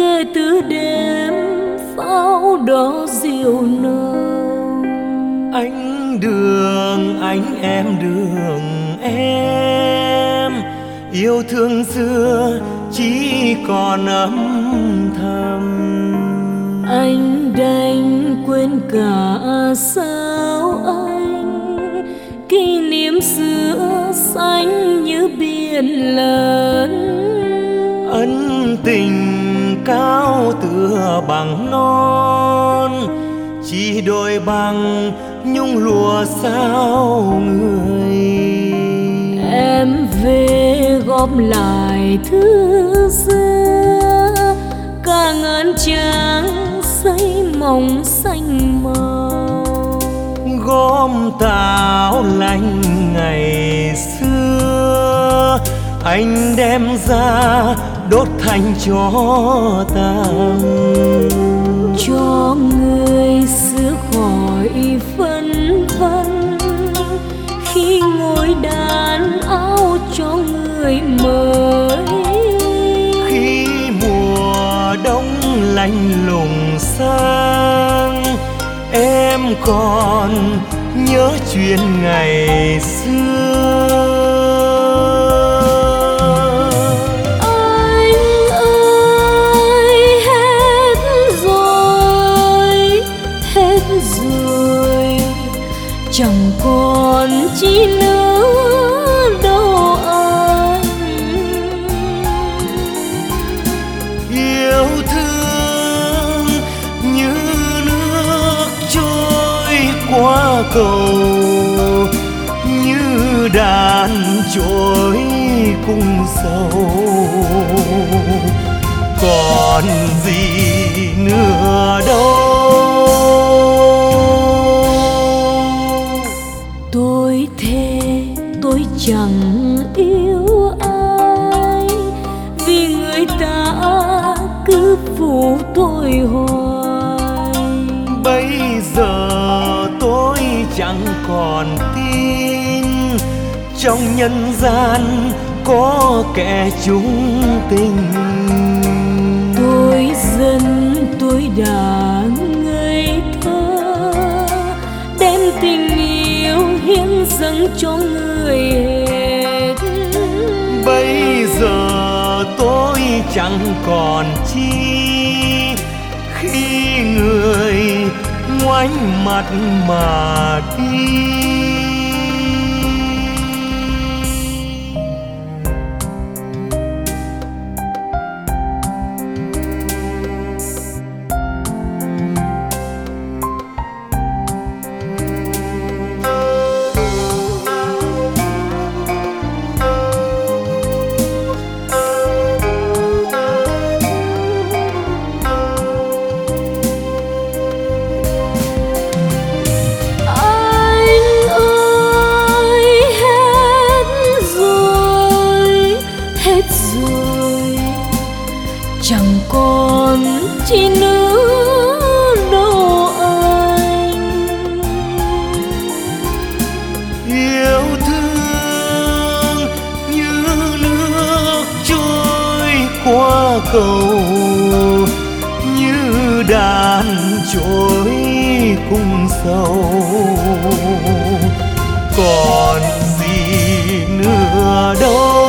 kể từ đêm pháo đỏ diều nồng. Anh đường anh em đường em, yêu thương xưa chỉ còn âm thầm. Anh đành quên cả sao anh, kỷ niệm xưa xanh như biển lớn. Ân tình cao tựa bằng non, chỉ đôi bằng nhung lụa sao người. Em về góp lại thứ xưa, cả ngàn trang giấy mỏng xanh màu. Gom táo lành ngày xưa, anh đem ra đốt thành cho tàn. Cho người xưa khỏi phân vân, khi ngồi đàn áo cho người mới. Khi mùa đông lạnh lùng sang, em còn nhớ chuyện ngày xưa. Chẳng còn chi nữa đâu anh. Yêu thương như nước trôi qua cầu, như đàn trôi cung sầu. Còn gì nữa đâu. Tôi thề tôi chẳng yêu ai, vì người ta cứ phụ tôi hoài. Bây giờ tôi chẳng còn tin trong nhân gian có kẻ chung tình. Tôi dân tôi đã ngây thơ, đem tình yêu hiến dâng cho người hết. Bây giờ tôi chẳng còn chi, khi người ngoảnh mặt mà đi. Chẳng còn chi nữa đâu anh. Yêu thương như nước trôi qua cầu, như đàn trôi cung sầu. Còn gì nữa đâu.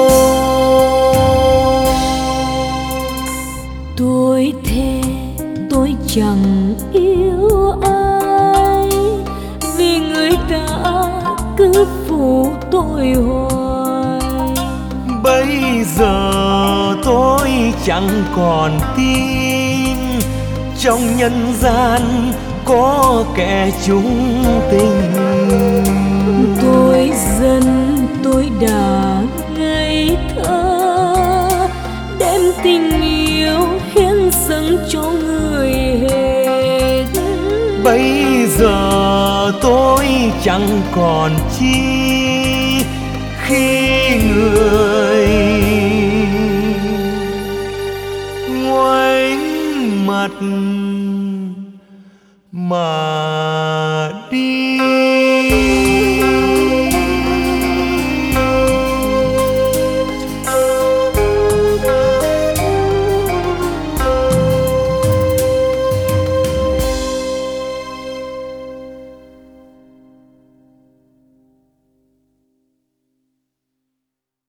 Tôi thề tôi chẳng yêu ai, vì người ta cứ phụ tôi hoài. Bây giờ tôi chẳng còn tin trong nhân gian có kẻ chung tình. Tôi dân tôi đã ngây thơ, đem tình yêu hiến dâng cho người hết. Bây giờ tôi chẳng còn chi, khi người ngoảnh mặt mà